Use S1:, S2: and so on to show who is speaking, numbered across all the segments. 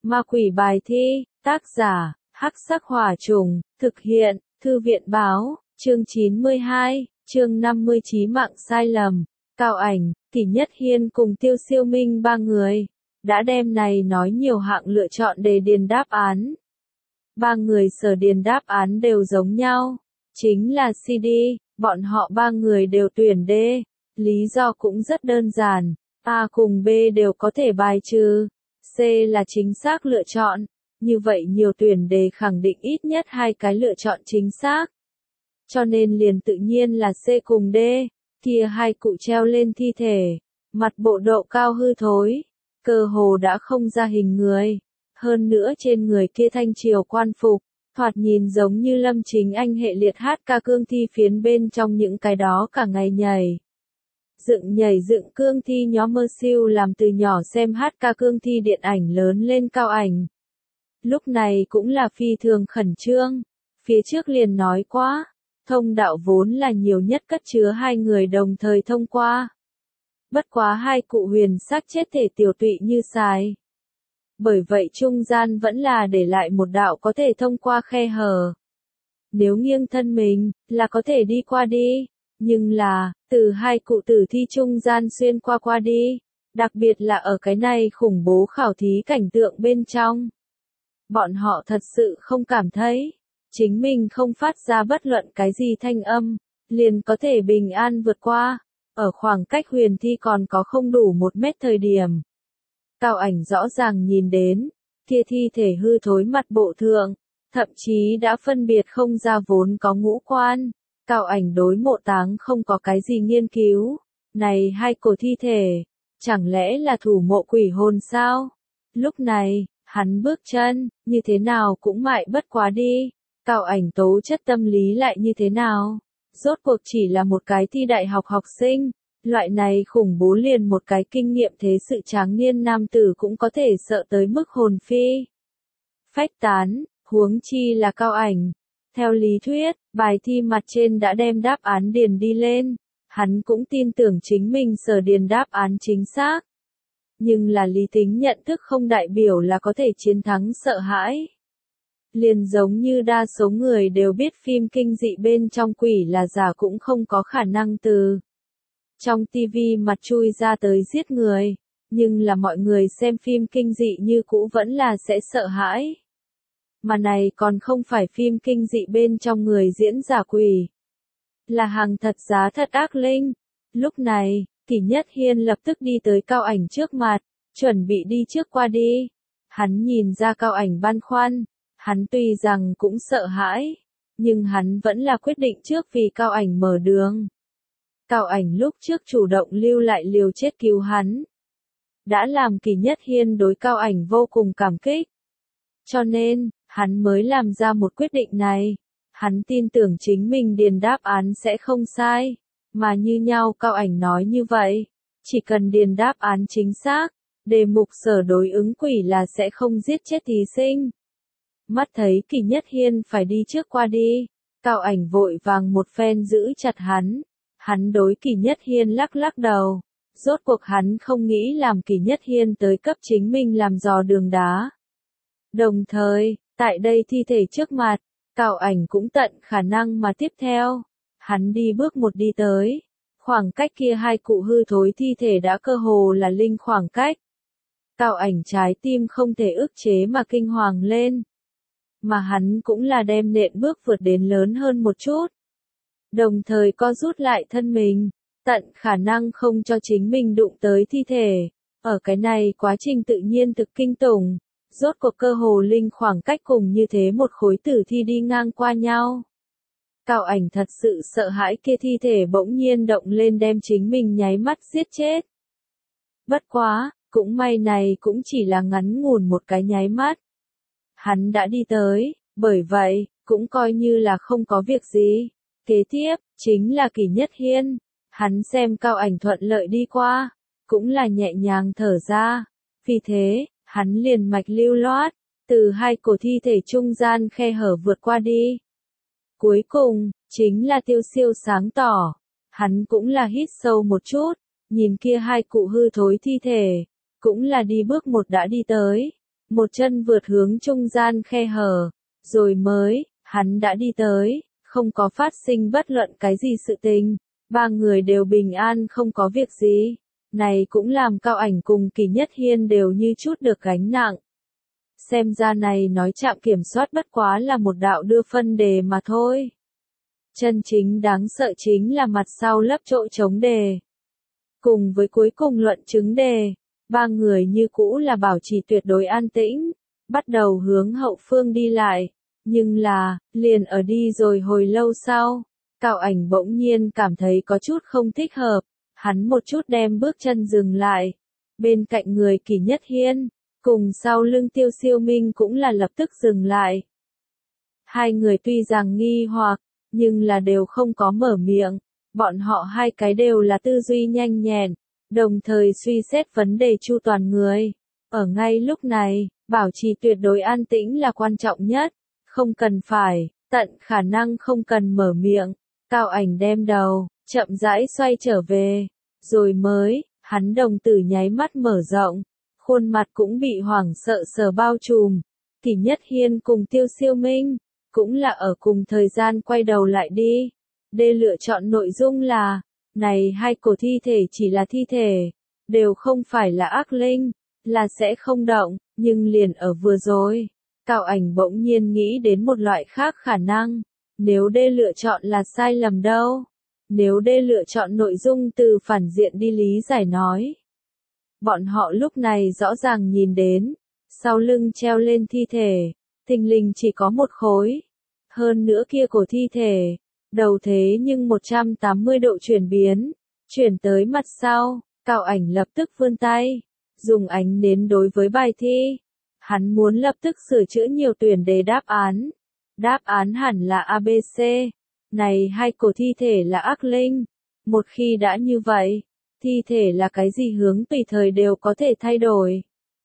S1: Ma quỷ bài thi, tác giả, Hắc Sắc Hỏa Trùng, thực hiện, Thư viện báo, chương 92, chương 50 chí mạng sai lầm. Cao Ảnh, Kỷ Nhất Hiên cùng Tiêu Siêu Minh ba người, đã đem này nói nhiều hạng lựa chọn để điền đáp án. Ba người sở điền đáp án đều giống nhau, chính là CD, bọn họ ba người đều tuyển D, lý do cũng rất đơn giản, A cùng B đều có thể bài trừ, C là chính xác lựa chọn, như vậy nhiều tuyển đề khẳng định ít nhất hai cái lựa chọn chính xác. Cho nên liền tự nhiên là C cùng D, kia hai cụ treo lên thi thể, mặt bộ độ cao hư thối, cơ hồ đã không ra hình người, hơn nữa trên người kia thanh triều quan phục, thoạt nhìn giống như Lâm Chính Anh hệ liệt hát ca cương thi phiến bên trong những cái đó cả ngày nhảy dựng cương thi nhóm mơ siêu làm từ nhỏ xem hát ca cương thi điện ảnh lớn lên Cao Ảnh. Lúc này cũng là phi thường khẩn trương, phía trước liền nói quá, thông đạo vốn là nhiều nhất cất chứa hai người đồng thời thông qua. Bất quá hai cụ huyền xác chết thể tiểu tụy như xài. Bởi vậy trung gian vẫn là để lại một đạo có thể thông qua khe hở. Nếu nghiêng thân mình, là có thể đi qua đi. Nhưng là, từ hai cụ tử thi trung gian xuyên qua đi. Đặc biệt là ở cái này khủng bố khảo thí cảnh tượng bên trong. Bọn họ thật sự không cảm thấy. Chính mình không phát ra bất luận cái gì thanh âm. Liền có thể bình an vượt qua. Ở khoảng cách huyền thi còn có không đủ 1 mét thời điểm. Cao Ảnh rõ ràng nhìn đến, kia thi thể hư thối mặt bộ thượng, thậm chí đã phân biệt không ra vốn có ngũ quan. Cao Ảnh đối mộ táng không có cái gì nghiên cứu. Này hai cổ thi thể, chẳng lẽ là thủ mộ quỷ hồn sao? Lúc này, hắn bước chân, như thế nào cũng mại bất quá đi. Cao Ảnh tố chất tâm lý lại như thế nào? Rốt cuộc chỉ là một cái thi đại học học sinh. Loại này khủng bố liền một cái kinh nghiệm thế sự tráng niên nam tử cũng có thể sợ tới mức hồn phi phách tán, huống chi là Cao Ảnh. Theo lý thuyết, bài thi mặt trên đã đem đáp án điền đi lên, hắn cũng tin tưởng chính mình sở điền đáp án chính xác. Nhưng là lý tính nhận thức không đại biểu là có thể chiến thắng sợ hãi. Liền giống như đa số người đều biết phim kinh dị bên trong quỷ là giả cũng không có khả năng từ trong tivi mặt chui ra tới giết người, nhưng là mọi người xem phim kinh dị như cũ vẫn là sẽ sợ hãi. Mà này còn không phải phim kinh dị bên trong người diễn giả quỷ, là hàng thật giá thật ác linh. Lúc này, Kỷ Nhất Hiên lập tức đi tới Cao Ảnh trước mặt, chuẩn bị đi trước qua đi. Hắn nhìn ra Cao Ảnh băn khoăn, hắn tuy rằng cũng sợ hãi, nhưng hắn vẫn là quyết định trước vì Cao Ảnh mở đường. Cao Ảnh lúc trước chủ động lưu lại liều chết cứu hắn, đã làm Kỷ Nhất Hiên đối Cao Ảnh vô cùng cảm kích. Cho nên, hắn mới làm ra một quyết định này. Hắn tin tưởng chính mình điền đáp án sẽ không sai, mà như nhau Cao Ảnh nói như vậy, chỉ cần điền đáp án chính xác, đề mục sở đối ứng quỷ là sẽ không giết chết thí sinh. Mắt thấy Kỷ Nhất Hiên phải đi trước qua đi, Cao Ảnh vội vàng một phen giữ chặt hắn. Hắn đối Kỷ Nhất Hiên lắc lắc đầu, rốt cuộc hắn không nghĩ làm Kỷ Nhất Hiên tới cấp chính mình làm dò đường đá. Đồng thời, tại đây thi thể trước mặt, Cao Ảnh cũng tận khả năng mà tiếp theo. Hắn đi bước một đi tới, khoảng cách kia hai cụ hư thối thi thể đã cơ hồ là linh khoảng cách. Cao Ảnh trái tim không thể ức chế mà kinh hoàng lên. Mà hắn cũng là đem nện bước vượt đến lớn hơn một chút. Đồng thời co rút lại thân mình, tận khả năng không cho chính mình đụng tới thi thể. Ở cái này quá trình tự nhiên thực kinh tủng, rốt cuộc cơ hồ linh khoảng cách cùng như thế một khối tử thi đi ngang qua nhau. Cao Ảnh thật sự sợ hãi kia thi thể bỗng nhiên động lên đem chính mình nháy mắt giết chết. Bất quá, cũng may này cũng chỉ là ngắn ngủn một cái nháy mắt. Hắn đã đi tới, bởi vậy, cũng coi như là không có việc gì. Kế tiếp, chính là Kỷ Nhất Hiên. Hắn xem Cao Ảnh thuận lợi đi qua, cũng là nhẹ nhàng thở ra. Vì thế, hắn liền mạch lưu loát, từ hai cổ thi thể trung gian khe hở vượt qua đi. Cuối cùng, chính là Tiêu Siêu sáng tỏ. Hắn cũng là hít sâu một chút, nhìn kia hai cụ hư thối thi thể, cũng là đi bước một đã đi tới. một chân vượt hướng trung gian khe hở, rồi mới, hắn đã đi tới, không có phát sinh bất luận cái gì sự tình, ba người đều bình an không có việc gì, này cũng làm Cao Ảnh cùng Kỳ Nhất Hiên đều như chút được gánh nặng. Xem ra này nói trạm kiểm soát bất quá là một đạo đưa phân đề mà thôi. Chân chính đáng sợ chính là mặt sau lấp chỗ trống đề. Cùng với cuối cùng luận chứng đề, ba người như cũ là bảo trì tuyệt đối an tĩnh, bắt đầu hướng hậu phương đi lại. Nhưng là, liền ở đi rồi hồi lâu sau, Cao Ảnh bỗng nhiên cảm thấy có chút không thích hợp, hắn một chút đem bước chân dừng lại. Bên cạnh người Kỳ Nhất Hiên, cùng sau lưng Tiêu Siêu Minh cũng là lập tức dừng lại. Hai người tuy rằng nghi hoặc, nhưng là đều không có mở miệng, bọn họ hai cái đều là tư duy nhanh nhẹn, đồng thời suy xét vấn đề chu toàn người. Ở ngay lúc này, bảo trì tuyệt đối an tĩnh là quan trọng nhất, không cần phải, tận khả năng không cần mở miệng. Cao Ảnh đem đầu, chậm rãi xoay trở về, rồi mới, hắn đồng tử nháy mắt mở rộng, khuôn mặt cũng bị hoảng sợ sờ bao trùm. Kỳ Nhất Hiên cùng Tiêu Siêu Minh, cũng là ở cùng thời gian quay đầu lại đi. Đê lựa chọn nội dung là, này hai cổ thi thể chỉ là thi thể, đều không phải là ác linh, là sẽ không động, nhưng liền ở vừa rồi, Cao Ảnh bỗng nhiên nghĩ đến một loại khác khả năng, nếu đê lựa chọn là sai lầm đâu, nếu đê lựa chọn nội dung từ phản diện đi lý giải nói. Bọn họ lúc này rõ ràng nhìn đến, sau lưng treo lên thi thể, thình lình chỉ có một khối. Hơn nữa kia cổ thi thể, đầu thế nhưng 180 độ chuyển biến, chuyển tới mặt sau, Cao Ảnh lập tức vươn tay, dùng ánh nến đối với bài thi. Hắn muốn lập tức sửa chữa nhiều tuyển đề đáp án. Đáp án hẳn là ABC. Này hai cổ thi thể là ác linh. Một khi đã như vậy, thi thể là cái gì hướng tùy thời đều có thể thay đổi.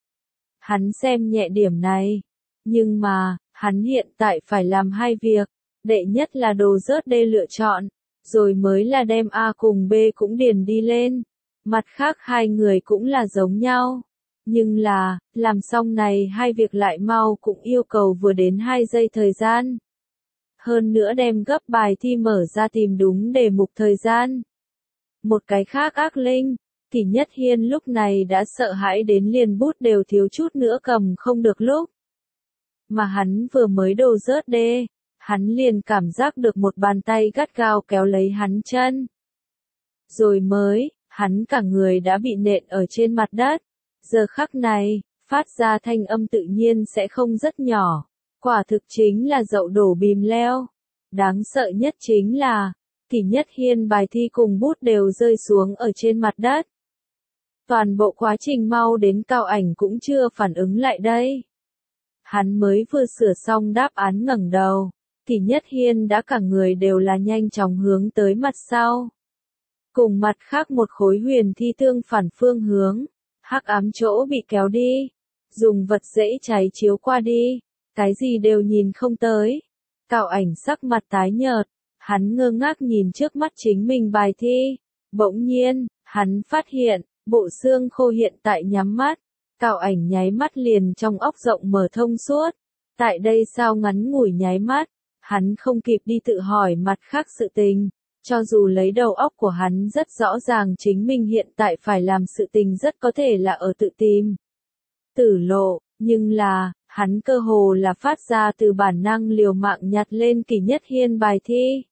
S1: Hắn xem nhẹ điểm này. Nhưng mà, hắn hiện tại phải làm hai việc. Đệ nhất là đồ rớt D lựa chọn, rồi mới là đem A cùng B cũng điền đi lên. Mặt khác hai người cũng là giống nhau. Nhưng là, làm xong này hai việc lại mau cũng yêu cầu vừa đến 2 giây thời gian. Hơn nữa đem gấp bài thi mở ra tìm đúng đề mục thời gian. Một cái khác ác linh, Kỳ Nhất Hiên lúc này đã sợ hãi đến liền bút đều thiếu chút nữa cầm không được lúc. Mà hắn vừa mới đồ rớt đê, hắn liền cảm giác được một bàn tay gắt gao kéo lấy hắn chân. Rồi mới, hắn cả người đã bị nện ở trên mặt đất. Giờ khắc này, phát ra thanh âm tự nhiên sẽ không rất nhỏ. Quả thực chính là dậu đổ bìm leo. Đáng sợ nhất chính là, Kỳ Nhất Hiên bài thi cùng bút đều rơi xuống ở trên mặt đất. Toàn bộ quá trình mau đến Cao Ảnh cũng chưa phản ứng lại đây. Hắn mới vừa sửa xong đáp án ngẩng đầu, Kỳ Nhất Hiên đã cả người đều là nhanh chóng hướng tới mặt sau. Cùng mặt khác một khối huyền thi tương phản phương hướng, hắc ám chỗ bị kéo đi, dùng vật dễ cháy chiếu qua đi, cái gì đều nhìn không tới. Cao Ảnh sắc mặt tái nhợt, hắn ngơ ngác nhìn trước mắt chính mình bài thi, bỗng nhiên, hắn phát hiện, bộ xương khô hiện tại nhắm mắt. Cao Ảnh nháy mắt liền trong óc rộng mở thông suốt. Tại đây sao ngắn ngủi nháy mắt, hắn không kịp đi tự hỏi mặt khác sự tình. Cho dù lấy đầu óc của hắn rất rõ ràng chính mình hiện tại phải làm sự tình rất có thể là ở tự tìm tử lộ, nhưng là, hắn cơ hồ là phát ra từ bản năng liều mạng nhặt lên Kỳ Nhất Hiên bài thi.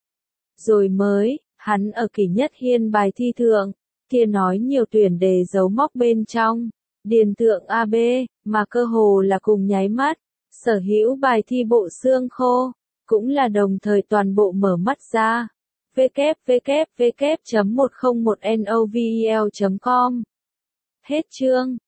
S1: Rồi mới, hắn ở Kỳ Nhất Hiên bài thi thượng, kia nói nhiều tuyển đề dấu móc bên trong. Điền tượng AB, mà cơ hồ là cùng nháy mắt, sở hữu bài thi bộ xương khô, cũng là đồng thời toàn bộ mở mắt ra. www.101novel.com Hết chương.